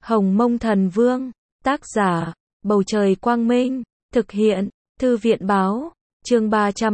Hồng Mông Thần Vương, tác giả, Bầu Trời Quang Minh, thực hiện, Thư viện Báo, chương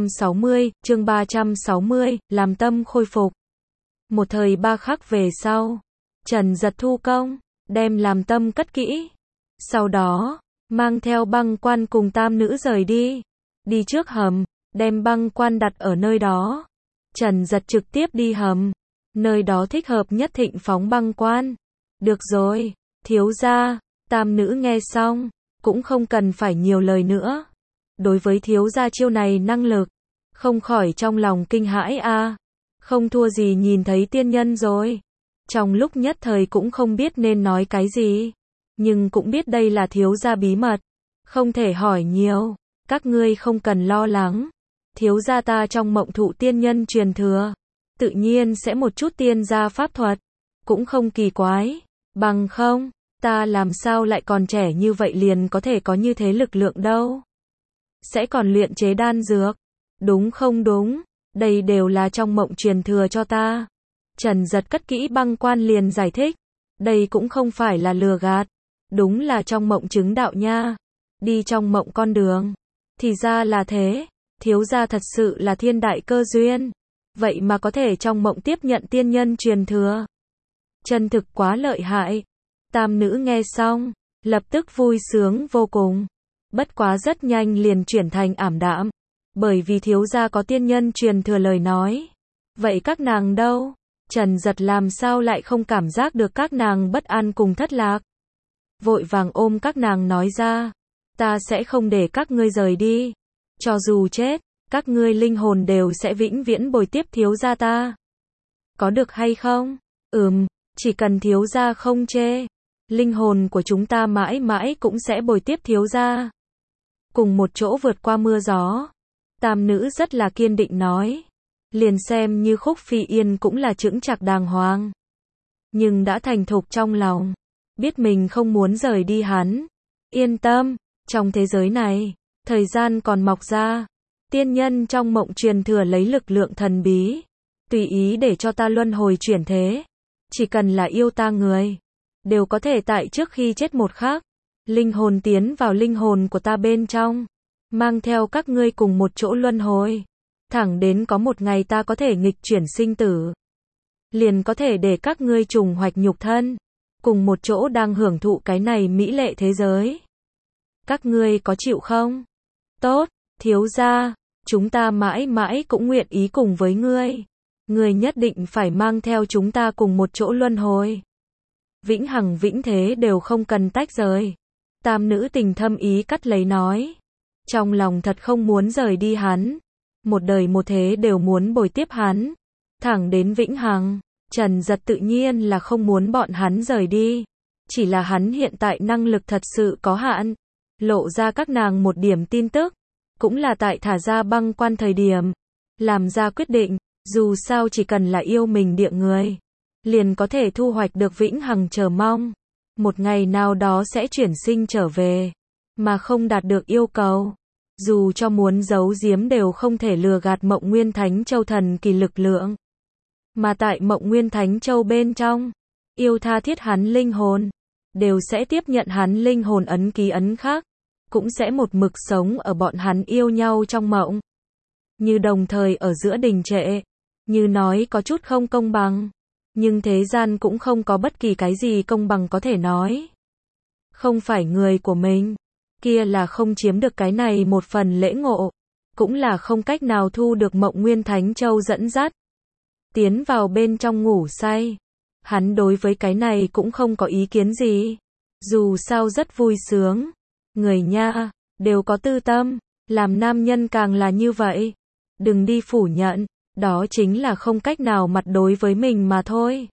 360, làm tâm khôi phục. Một thời 3 khắc về sau, Trần Giật thu công, đem làm tâm cất kỹ. Sau đó, mang theo băng quan cùng tam nữ rời đi. Đi trước hầm, đem băng quan đặt ở nơi đó. Trần Giật trực tiếp đi hầm. Nơi đó thích hợp nhất thịnh phóng băng quan. Được rồi, thiếu gia, tam nữ nghe xong, cũng không cần phải nhiều lời nữa. Đối với thiếu gia chiêu này năng lực, không khỏi trong lòng kinh hãi a. Không thua gì nhìn thấy tiên nhân rồi. Trong lúc nhất thời cũng không biết nên nói cái gì. Nhưng cũng biết đây là thiếu gia bí mật. Không thể hỏi nhiều. Các ngươi không cần lo lắng. Thiếu gia ta trong mộng thụ tiên nhân truyền thừa. Tự nhiên sẽ một chút tiên gia pháp thuật. Cũng không kỳ quái. Bằng không, ta làm sao lại còn trẻ như vậy liền có thể có như thế lực lượng đâu. Sẽ còn luyện chế đan dược. Đúng không đúng? Đây đều là trong mộng truyền thừa cho ta. Trần Giật cất kỹ băng quan liền giải thích. Đây cũng không phải là lừa gạt. Đúng là trong mộng chứng đạo nha. Đi trong mộng con đường. Thì ra là thế. Thiếu gia thật sự là thiên đại cơ duyên. Vậy mà có thể trong mộng tiếp nhận tiên nhân truyền thừa. Chân thực quá lợi hại. Tam nữ nghe xong, lập tức vui sướng vô cùng. Bất quá rất nhanh liền chuyển thành ảm đạm. Bởi vì thiếu gia có tiên nhân truyền thừa lời nói. Vậy các nàng đâu? Trần Giật làm sao lại không cảm giác được các nàng bất an cùng thất lạc. Vội vàng ôm các nàng nói ra. Ta sẽ không để các ngươi rời đi. Cho dù chết, các ngươi linh hồn đều sẽ vĩnh viễn bồi tiếp thiếu gia ta. Có được hay không? Chỉ cần thiếu gia không chê. Linh hồn của chúng ta mãi mãi cũng sẽ bồi tiếp thiếu gia. Cùng một chỗ vượt qua mưa gió. Tam nữ rất là kiên định nói. Liền xem như Khúc Phi Yên cũng là chững chạc đàng hoàng. Nhưng đã thành thục trong lòng. Biết mình không muốn rời đi hắn. Yên tâm, trong thế giới này, thời gian còn mọc ra. Tiên nhân trong mộng truyền thừa lấy lực lượng thần bí. Tùy ý để cho ta luân hồi chuyển thế. Chỉ cần là yêu ta người. Đều có thể tại trước khi chết một khắc. Linh hồn tiến vào linh hồn của ta bên trong. Mang theo các ngươi cùng một chỗ luân hồi. Thẳng đến có một ngày ta có thể nghịch chuyển sinh tử. Liền có thể để các ngươi trùng hoạch nhục thân. Cùng một chỗ đang hưởng thụ cái này mỹ lệ thế giới. Các ngươi có chịu không? Tốt, thiếu gia. Chúng ta mãi mãi cũng nguyện ý cùng với ngươi. Ngươi nhất định phải mang theo chúng ta cùng một chỗ luân hồi. Vĩnh hằng vĩnh thế đều không cần tách rời. Tam nữ tình thâm ý cắt lấy nói. Trong lòng thật không muốn rời đi hắn. Một đời một thế đều muốn bồi tiếp hắn. Thẳng đến vĩnh hằng. Trần Giật tự nhiên là không muốn bọn hắn rời đi. Chỉ là hắn hiện tại năng lực thật sự có hạn. Lộ ra các nàng một điểm tin tức. Cũng là tại thả ra băng quan thời điểm. Làm ra quyết định. Dù sao chỉ cần là yêu mình địa người. Liền có thể thu hoạch được vĩnh hằng chờ mong. Một ngày nào đó sẽ chuyển sinh trở về. Mà không đạt được yêu cầu. Dù cho muốn giấu giếm đều không thể lừa gạt Mộng Nguyên Thánh Châu thần kỳ lực lượng. Mà tại Mộng Nguyên Thánh Châu bên trong. Yêu tha thiết hắn linh hồn. Đều sẽ tiếp nhận hắn linh hồn ấn ký ấn khắc. Cũng sẽ một mực sống ở bọn hắn yêu nhau trong mộng. Như đồng thời ở giữa đình trệ. Như nói có chút không công bằng. Nhưng thế gian cũng không có bất kỳ cái gì công bằng có thể nói. Không phải người của mình. Kia là không chiếm được cái này một phần lễ ngộ. Cũng là không cách nào thu được Mộng Nguyên Thánh Châu dẫn dắt. Tiến vào bên trong ngủ say. Hắn đối với cái này cũng không có ý kiến gì. Dù sao rất vui sướng. Người nha, đều có tư tâm. Làm nam nhân càng là như vậy. Đừng đi phủ nhận. Đó chính là không cách nào mặt đối với mình mà thôi.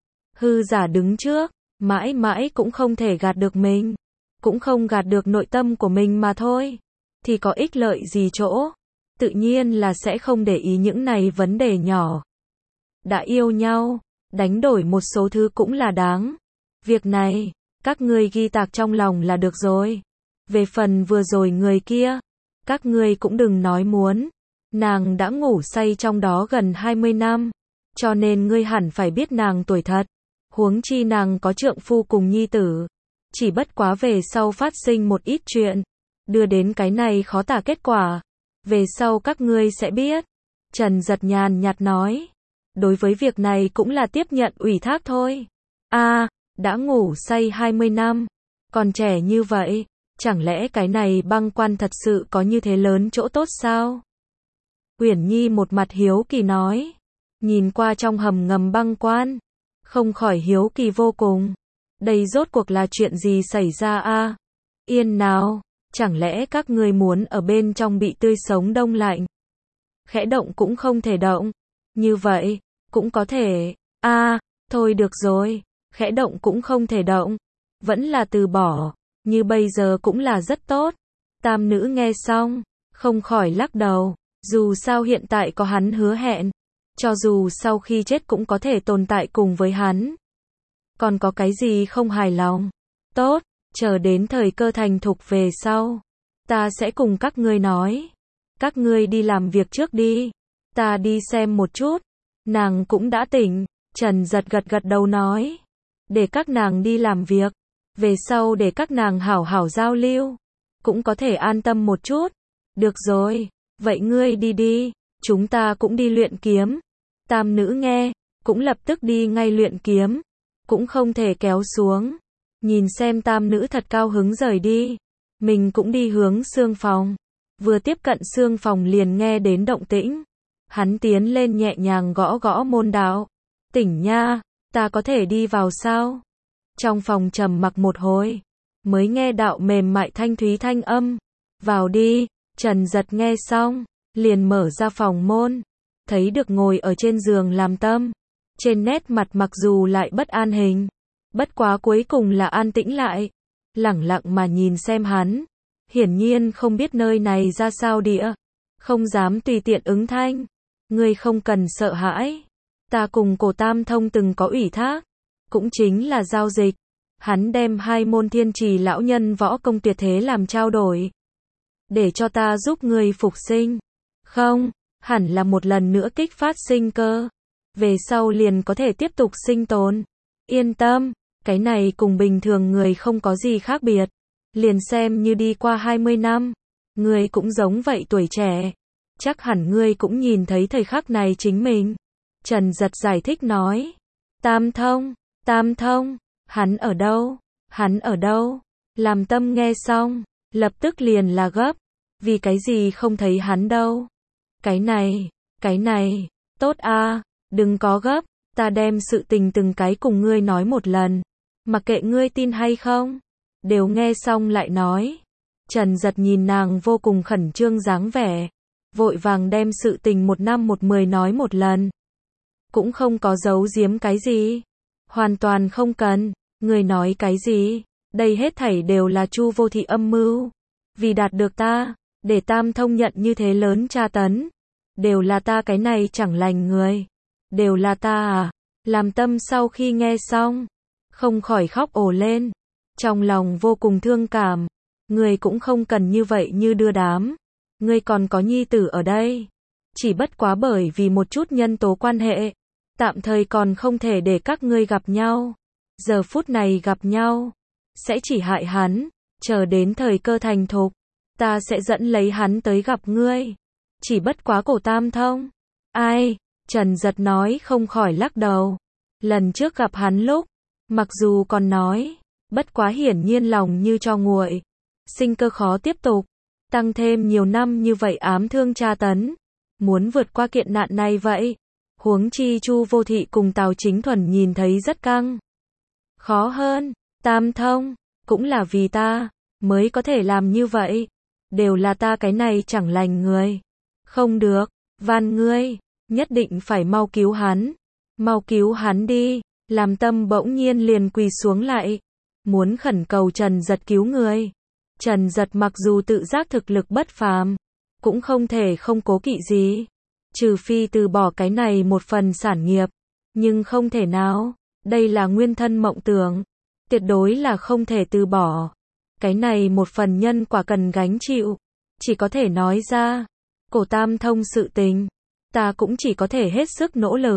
Hư giả đứng trước. Mãi mãi cũng không thể gạt được mình. Cũng không gạt được nội tâm của mình mà thôi. Thì có ích lợi gì chỗ. Tự nhiên là sẽ không để ý những này vấn đề nhỏ. Đã yêu nhau. Đánh đổi một số thứ cũng là đáng. Việc này. Các ngươi ghi tạc trong lòng là được rồi. Về phần vừa rồi người kia. Các ngươi cũng đừng nói muốn. Nàng đã ngủ say trong đó gần 20 năm. Cho nên ngươi hẳn phải biết nàng tuổi thật. Huống chi nàng có trượng phu cùng nhi tử. Chỉ bất quá về sau phát sinh một ít chuyện, đưa đến cái này khó tả kết quả. Về sau các ngươi sẽ biết. Trần Giật nhàn nhạt nói. Đối với việc này cũng là tiếp nhận ủy thác thôi. Đã ngủ say 20 năm. Còn trẻ như vậy, chẳng lẽ cái này băng quan thật sự có như thế lớn chỗ tốt sao? Uyển Nhi một mặt hiếu kỳ nói. Nhìn qua trong hầm ngầm băng quan, không khỏi hiếu kỳ vô cùng. Đây rốt cuộc là chuyện gì xảy ra a? Yên nào, chẳng lẽ các ngươi muốn ở bên trong bị tươi sống đông lạnh? Khẽ động cũng không thể động. Như vậy, cũng có thể. Thôi được rồi, khẽ động cũng không thể động. Vẫn là từ bỏ, như bây giờ cũng là rất tốt. Tam nữ nghe xong, không khỏi lắc đầu. Dù sao hiện tại có hắn hứa hẹn, cho dù sau khi chết cũng có thể tồn tại cùng với hắn. Còn có cái gì không hài lòng? Tốt, chờ đến thời cơ thành thục về sau, ta sẽ cùng các ngươi nói. Các ngươi đi làm việc trước đi, ta đi xem một chút. Nàng cũng đã tỉnh. Trần Giật gật đầu nói. Để các nàng đi làm việc, về sau để các nàng hảo hảo giao lưu, cũng có thể an tâm một chút. Được rồi, vậy ngươi đi đi, chúng ta cũng đi luyện kiếm. Tam nữ nghe, cũng lập tức đi ngay luyện kiếm, cũng không thể kéo xuống. Nhìn xem tam nữ thật cao hứng rời đi, mình cũng đi hướng xương phòng. Vừa tiếp cận xương phòng liền nghe đến động tĩnh. Hắn tiến lên nhẹ nhàng gõ gõ môn đạo. Tỉnh nha, ta có thể đi vào sao? Trong phòng trầm mặc một hồi, mới nghe đạo mềm mại thanh thúy thanh âm. Vào đi. Trần Giật nghe xong, liền mở ra phòng môn, thấy được ngồi ở trên giường làm tâm. Trên nét mặt mặc dù lại bất an hình, bất quá cuối cùng là an tĩnh lại, lẳng lặng mà nhìn xem hắn. Hiển nhiên không biết nơi này ra sao địa, không dám tùy tiện ứng thanh. Ngươi không cần sợ hãi, ta cùng Cổ Tam Thông từng có ủy thác, cũng chính là giao dịch. Hắn đem 2 môn thiên trì lão nhân võ công tuyệt thế làm trao đổi, để cho ta giúp ngươi phục sinh. Không, hẳn là một lần nữa kích phát sinh cơ, về sau liền có thể tiếp tục sinh tồn. Yên tâm, cái này cùng bình thường người không có gì khác biệt. Liền xem như đi qua 20 năm, ngươi cũng giống vậy tuổi trẻ, chắc hẳn ngươi cũng nhìn thấy thời khắc này chính mình. Trần Giật giải thích nói. Tam Thông, hắn ở đâu? Hắn ở đâu? Làm tâm nghe xong, lập tức liền là gấp. Vì cái gì không thấy hắn đâu? Cái này, tốt đừng có gấp, ta đem sự tình từng cái cùng ngươi nói một lần. Mặc kệ ngươi tin hay không, đều nghe xong lại nói. Trần Giật nhìn nàng vô cùng khẩn trương dáng vẻ, vội vàng đem sự tình 1 năm 1 10 nói một lần. Cũng không có giấu giếm cái gì. Hoàn toàn không cần. Ngươi nói cái gì? Đây hết thảy đều là Chu Vô Thị âm mưu. Vì đạt được ta, để Tam Thông nhận như thế lớn tra tấn. Đều là ta cái này chẳng lành người. Đều là ta à? Làm tâm sau khi nghe xong, không khỏi khóc ồ lên. Trong lòng vô cùng thương cảm. Ngươi cũng không cần như vậy như đưa đám. Ngươi còn có nhi tử ở đây. Chỉ bất quá bởi vì một chút nhân tố quan hệ, tạm thời còn không thể để các ngươi gặp nhau. Giờ phút này gặp nhau, sẽ chỉ hại hắn. Chờ đến thời cơ thành thục, ta sẽ dẫn lấy hắn tới gặp ngươi. Chỉ bất quá Cổ Tam Thông. Ai? Trần Giật nói không khỏi lắc đầu. Lần trước gặp hắn lúc, mặc dù còn nói, bất quá hiển nhiên lòng như cho nguội. Sinh cơ khó tiếp tục. Tăng thêm nhiều năm như vậy ám thương tra tấn. Muốn vượt qua kiện nạn này vậy. Huống chi Chu Vô Thị cùng Tào Chính Thuần nhìn thấy rất căng. Khó hơn. Tam Thông, cũng là vì ta, mới có thể làm như vậy. Đều là ta cái này chẳng lành người. Không được, van ngươi, nhất định phải mau cứu hắn. Mau cứu hắn đi. Làm tâm bỗng nhiên liền quỳ xuống lại, muốn khẩn cầu Trần Giật cứu người. Trần Giật mặc dù tự giác thực lực bất phàm, cũng không thể không cố kỵ gì. Trừ phi từ bỏ cái này một phần sản nghiệp. Nhưng không thể nào. Đây là nguyên thân mộng tưởng. Tuyệt đối là không thể từ bỏ. Cái này một phần nhân quả cần gánh chịu. Chỉ có thể nói ra. Cổ Tam Thông sự tình, ta cũng chỉ có thể hết sức nỗ lực.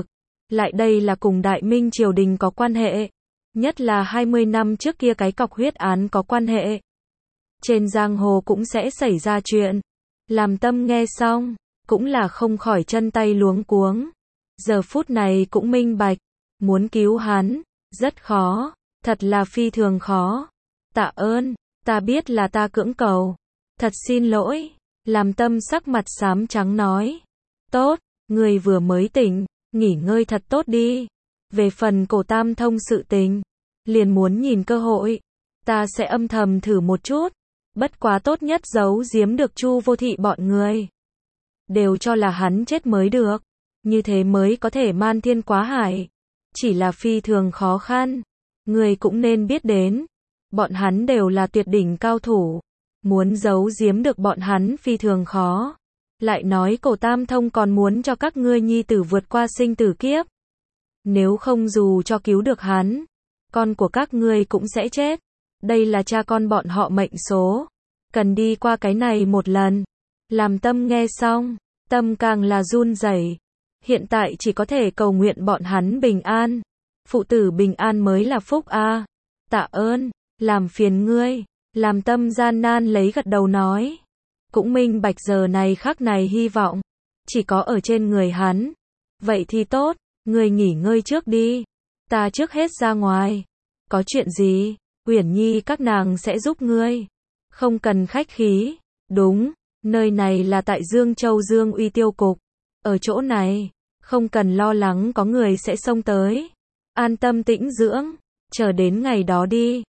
lại đây là cùng Đại Minh triều đình có quan hệ, nhất là 20 năm trước kia cái cọc huyết án có quan hệ. Trên giang hồ cũng sẽ xảy ra chuyện. Làm Tâm nghe xong, cũng là không khỏi chân tay luống cuống. Giờ phút này cũng minh bạch, muốn cứu hắn, rất khó, thật là phi thường khó. Tạ ơn, ta biết là ta cưỡng cầu. Thật xin lỗi, Làm Tâm sắc mặt xám trắng nói. Tốt, người vừa mới tỉnh, nghỉ ngơi thật tốt đi. Về phần Cổ Tam Thông sự tình, liền muốn nhìn cơ hội, ta sẽ âm thầm thử một chút. Bất quá tốt nhất giấu giếm được Chu Vô Thị bọn người. Đều cho là hắn chết mới được, như thế mới có thể man thiên quá hải. Chỉ là phi thường khó khăn, người cũng nên biết đến. Bọn hắn đều là tuyệt đỉnh cao thủ, muốn giấu giếm được bọn hắn phi thường khó. Lại nói Cổ Tam Thông còn muốn cho các ngươi nhi tử vượt qua sinh tử kiếp. Nếu không dù cho cứu được hắn, con của các ngươi cũng sẽ chết. Đây là cha con bọn họ mệnh số, cần đi qua cái này một lần. Làm Tâm nghe xong, tâm càng là run rẩy. Hiện tại chỉ có thể cầu nguyện bọn hắn bình an. Phụ tử bình an mới là phúc a. Tạ ơn, làm phiền ngươi. Làm Tâm gian nan lấy gật đầu nói. Cũng minh bạch giờ này khắc này hy vọng chỉ có ở trên người hắn. Vậy thì tốt, ngươi nghỉ ngơi trước đi. Ta trước hết ra ngoài. Có chuyện gì, Uyển Nhi các nàng sẽ giúp ngươi. Không cần khách khí. Đúng, nơi này là tại Dương Châu Dương Uy Tiêu Cục. Ở chỗ này, không cần lo lắng có người sẽ xông tới. An tâm tĩnh dưỡng, chờ đến ngày đó đi.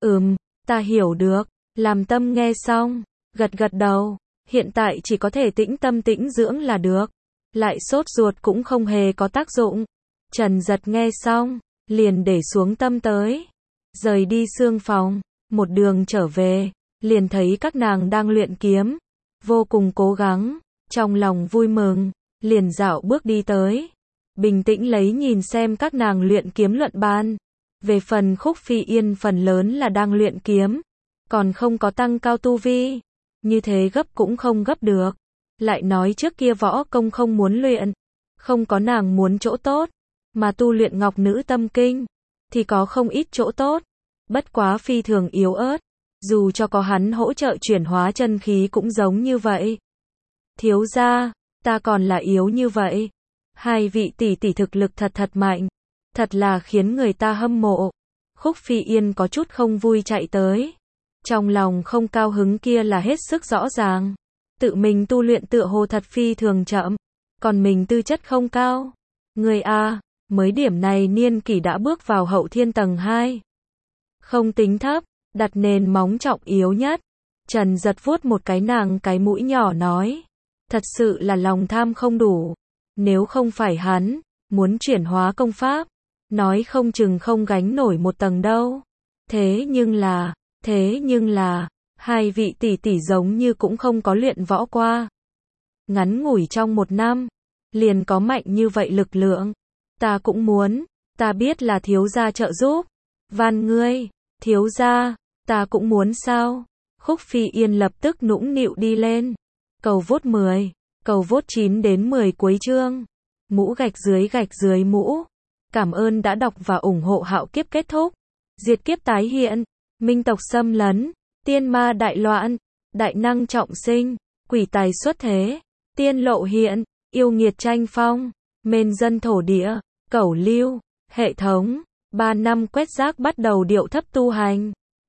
Ta hiểu được. Làm Tâm nghe xong, gật gật đầu. Hiện tại chỉ có thể tĩnh tâm tĩnh dưỡng là được. Lại sốt ruột cũng không hề có tác dụng. Trần Giật nghe xong, liền để xuống tâm tới. Rời đi xương phòng, một đường trở về, liền thấy các nàng đang luyện kiếm. Vô cùng cố gắng, trong lòng vui mừng, liền dạo bước đi tới. Bình tĩnh lấy nhìn xem các nàng luyện kiếm luận bàn. Về phần Khúc Phi Yên phần lớn là đang luyện kiếm, còn không có tăng cao tu vi. Như thế gấp cũng không gấp được. Lại nói trước kia võ công không muốn luyện, không có nàng muốn chỗ tốt, mà tu luyện Ngọc Nữ Tâm Kinh thì có không ít chỗ tốt. Bất quá phi thường yếu ớt, dù cho có hắn hỗ trợ chuyển hóa chân khí cũng giống như vậy. Thiếu gia, ta còn là yếu như vậy. Hai vị tỷ tỷ thực lực thật mạnh, thật là khiến người ta hâm mộ. Khúc Phi Yên có chút không vui chạy tới. Trong lòng không cao hứng kia là hết sức rõ ràng. Tự mình tu luyện tựa hồ thật phi thường chậm, còn mình tư chất không cao. Người a, mới điểm này niên kỷ đã bước vào hậu thiên tầng 2. Không tính thấp, đặt nền móng trọng yếu nhất. Trần Giật vuốt một cái nàng cái mũi nhỏ nói. Thật sự là lòng tham không đủ. Nếu không phải hắn muốn chuyển hóa công pháp, nói không chừng không gánh nổi một tầng đâu. Thế nhưng là, hai vị tỷ tỷ giống như cũng không có luyện võ qua. Ngắn ngủi trong 1 năm, liền có mạnh như vậy lực lượng. Ta cũng muốn, ta biết là thiếu gia trợ giúp. Van ngươi, thiếu gia, ta cũng muốn sao? Khúc Phi Yên lập tức nũng nịu đi lên. Cầu vốt 10, cầu vốt 9 đến 10 cuối chương. Mũ gạch dưới mũ. Cảm ơn đã đọc và ủng hộ Hạo Kiếp kết thúc. Diệt kiếp tái hiện, minh tộc xâm lấn, tiên ma đại loạn, đại năng trọng sinh, quỷ tài xuất thế, tiên lộ hiện, yêu nghiệt tranh phong, mên dân thổ địa, cẩu lưu, hệ thống, 3 năm quét rác bắt đầu điệu thấp tu hành.